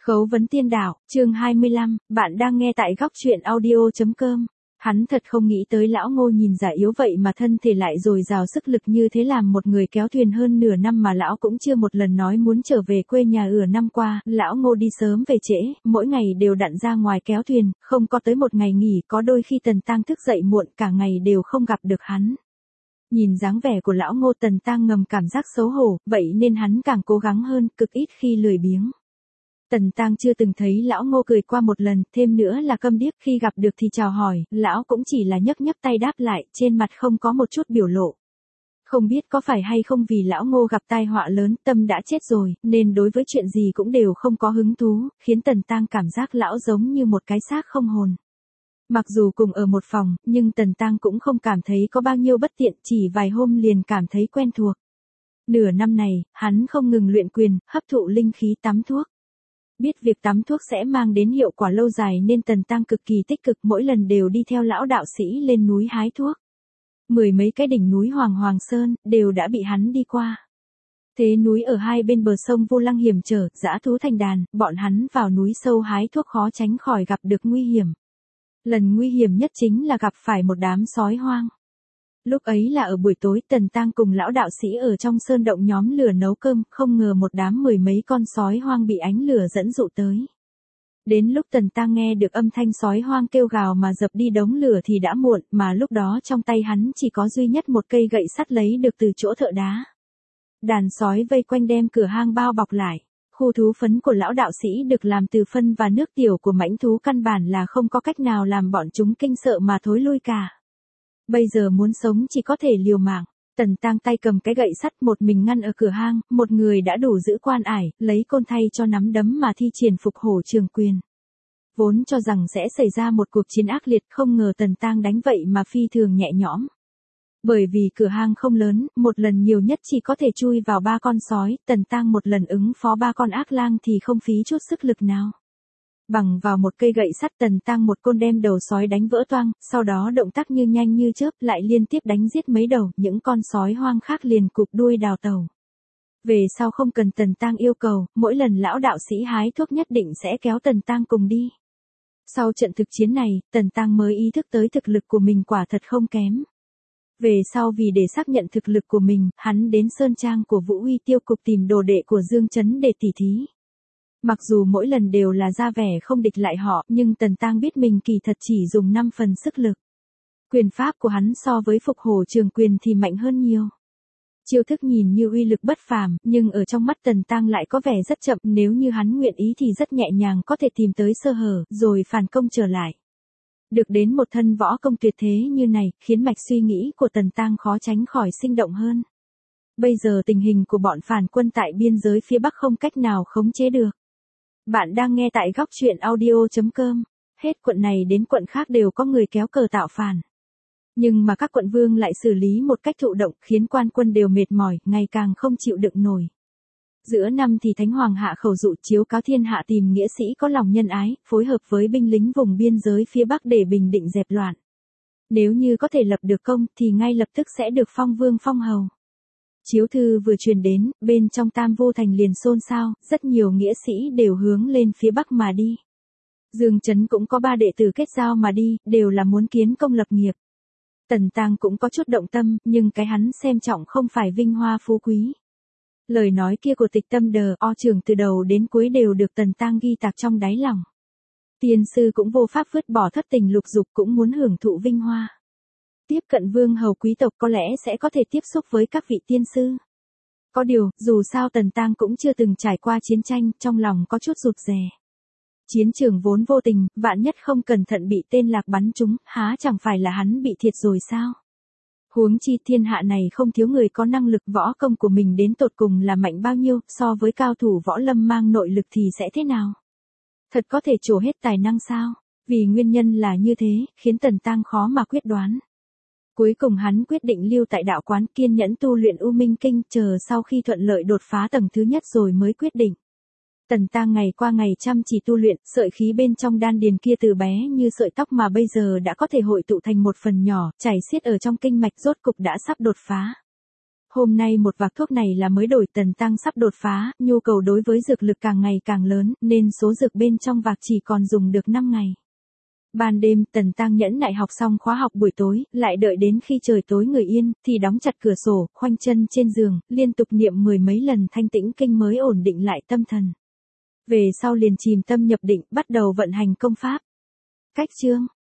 Khấu vấn tiên đạo, chương 25, bạn đang nghe tại góc truyện audio.com. Hắn thật không nghĩ tới lão Ngô nhìn già yếu vậy mà thân thể lại dồi dào sức lực như thế, làm một người kéo thuyền hơn nửa năm mà lão cũng chưa một lần nói muốn trở về quê nhà. Năm qua, lão Ngô đi sớm về trễ, mỗi ngày đều đặn ra ngoài kéo thuyền, không có tới một ngày nghỉ, có đôi khi Tần Tăng thức dậy muộn cả ngày đều không gặp được hắn. Nhìn dáng vẻ của lão Ngô, Tần Tăng ngầm cảm giác xấu hổ, vậy nên hắn càng cố gắng hơn, cực ít khi lười biếng. Tần Tăng chưa từng thấy lão Ngô cười qua một lần, thêm nữa là câm điếc, khi gặp được thì chào hỏi, lão cũng chỉ là nhấc nhấc tay đáp lại, trên mặt không có một chút biểu lộ. Không biết có phải hay không vì lão Ngô gặp tai họa lớn, tâm đã chết rồi, nên đối với chuyện gì cũng đều không có hứng thú, khiến Tần Tăng cảm giác lão giống như một cái xác không hồn. Mặc dù cùng ở một phòng, nhưng Tần Tăng cũng không cảm thấy có bao nhiêu bất tiện, chỉ vài hôm liền cảm thấy quen thuộc. Nửa năm này, hắn không ngừng luyện quyền, hấp thụ linh khí, tắm thuốc. Biết việc tắm thuốc sẽ mang đến hiệu quả lâu dài nên Tần Tăng cực kỳ tích cực, mỗi lần đều đi theo lão đạo sĩ lên núi hái thuốc. Mười mấy cái đỉnh núi Hoàng Sơn, đều đã bị hắn đi qua. Thế núi ở hai bên bờ sông vô lăng hiểm trở, dã thú thành đàn, bọn hắn vào núi sâu hái thuốc khó tránh khỏi gặp được nguy hiểm. Lần nguy hiểm nhất chính là gặp phải một đám sói hoang. Lúc ấy là ở buổi tối, Tần Tăng cùng lão đạo sĩ ở trong sơn động nhóm lửa nấu cơm, không ngờ một đám mười mấy con sói hoang bị ánh lửa dẫn dụ tới. Đến lúc Tần Tăng nghe được âm thanh sói hoang kêu gào mà dập đi đống lửa thì đã muộn, mà lúc đó trong tay hắn chỉ có duy nhất một cây gậy sắt lấy được từ chỗ thợ đá. Đàn sói vây quanh đem cửa hang bao bọc lại. Khu thú phấn của lão đạo sĩ được làm từ phân và nước tiểu của mãnh thú, căn bản là không có cách nào làm bọn chúng kinh sợ mà thối lui cả. Bây giờ muốn sống chỉ có thể liều mạng. Tần Tăng tay cầm cái gậy sắt, một mình ngăn ở cửa hang, một người đã đủ giữ quan ải, lấy côn thay cho nắm đấm mà thi triển phục hổ trường quyền. Vốn cho rằng sẽ xảy ra một cuộc chiến ác liệt, không ngờ Tần Tăng đánh vậy mà phi thường nhẹ nhõm. Bởi vì cửa hang không lớn, một lần nhiều nhất chỉ có thể chui vào 3 con sói, Tần Tăng một lần ứng phó 3 con ác lang thì không phí chút sức lực nào. Bằng vào một cây gậy sắt, Tần Tăng một côn đem đầu sói đánh vỡ toang, sau đó động tác như nhanh như chớp lại liên tiếp đánh giết mấy đầu, những con sói hoang khác liền cụp đuôi đào tẩu. Về sau không cần Tần Tăng yêu cầu, mỗi lần lão đạo sĩ hái thuốc nhất định sẽ kéo Tần Tăng cùng đi. Sau trận thực chiến này, Tần Tăng mới ý thức tới thực lực của mình quả thật không kém. Về sau vì để xác nhận thực lực của mình, hắn đến sơn trang của Vũ Uy Tiêu Cục tìm đồ đệ của Dương Chấn để tỉ thí. Mặc dù mỗi lần đều là ra vẻ không địch lại họ, nhưng Tần Tăng biết mình kỳ thật chỉ dùng 5 phần sức lực. Quyền pháp của hắn so với phục hổ trường quyền thì mạnh hơn nhiều. Chiêu thức nhìn như uy lực bất phàm, nhưng ở trong mắt Tần Tăng lại có vẻ rất chậm, nếu như hắn nguyện ý thì rất nhẹ nhàng có thể tìm tới sơ hở, rồi phản công trở lại. Được đến một thân võ công tuyệt thế như này, khiến mạch suy nghĩ của Tần Tăng khó tránh khỏi sinh động hơn. Bây giờ tình hình của bọn phản quân tại biên giới phía Bắc không cách nào khống chế được. Bạn đang nghe tại góc truyện audio.com. Hết quận này đến quận khác đều có người kéo cờ tạo phản. Nhưng mà các quận vương lại xử lý một cách thụ động, khiến quan quân đều mệt mỏi, ngày càng không chịu đựng nổi. Giữa năm thì Thánh Hoàng hạ khẩu dụ chiếu cáo thiên hạ tìm nghĩa sĩ có lòng nhân ái, phối hợp với binh lính vùng biên giới phía Bắc để bình định dẹp loạn. Nếu như có thể lập được công thì ngay lập tức sẽ được phong vương phong hầu. Chiếu thư vừa truyền đến, bên trong Tam Vô Thành liền xôn xao, rất nhiều nghĩa sĩ đều hướng lên phía Bắc mà đi. Dương Chấn cũng có 3 đệ tử kết giao mà đi, đều là muốn kiến công lập nghiệp. Tần Tăng cũng có chút động tâm, nhưng cái hắn xem trọng không phải vinh hoa phú quý. Lời nói kia của Tịch Tâm Đờ O trưởng từ đầu đến cuối đều được Tần Tăng ghi tạc trong đáy lòng. Tiên sư cũng vô pháp vứt bỏ thất tình lục dục, cũng muốn hưởng thụ vinh hoa. Tiếp cận vương hầu quý tộc có lẽ sẽ có thể tiếp xúc với các vị tiên sư. Có điều, dù sao Tần Tăng cũng chưa từng trải qua chiến tranh, trong lòng có chút rụt rè. Chiến trường vốn vô tình, vạn nhất không cẩn thận bị tên lạc bắn trúng, há chẳng phải là hắn bị thiệt rồi sao? Huống chi thiên hạ này không thiếu người có năng lực, võ công của mình đến tột cùng là mạnh bao nhiêu, so với cao thủ võ lâm mang nội lực thì sẽ thế nào? Thật có thể trổ hết tài năng sao? Vì nguyên nhân là như thế, khiến Tần Tăng khó mà quyết đoán. Cuối cùng hắn quyết định lưu tại đạo quán, kiên nhẫn tu luyện U Minh Kinh, chờ sau khi thuận lợi đột phá tầng thứ nhất rồi mới quyết định. Tần Tăng ngày qua ngày chăm chỉ tu luyện, sợi khí bên trong đan điền kia từ bé như sợi tóc mà bây giờ đã có thể hội tụ thành một phần nhỏ, chảy xiết ở trong kinh mạch, rốt cục đã sắp đột phá. Hôm nay một vạc thuốc này là mới đổi, Tần Tăng sắp đột phá, nhu cầu đối với dược lực càng ngày càng lớn, nên số dược bên trong vạc chỉ còn dùng được 5 ngày. Ban đêm, Tần Tăng nhẫn nại học xong khóa học buổi tối, lại đợi đến khi trời tối người yên, thì đóng chặt cửa sổ, khoanh chân trên giường, liên tục niệm 10 mấy lần Thanh Tĩnh Kinh mới ổn định lại tâm thần. Về sau liền chìm tâm nhập định, bắt đầu vận hành công pháp. Cách chương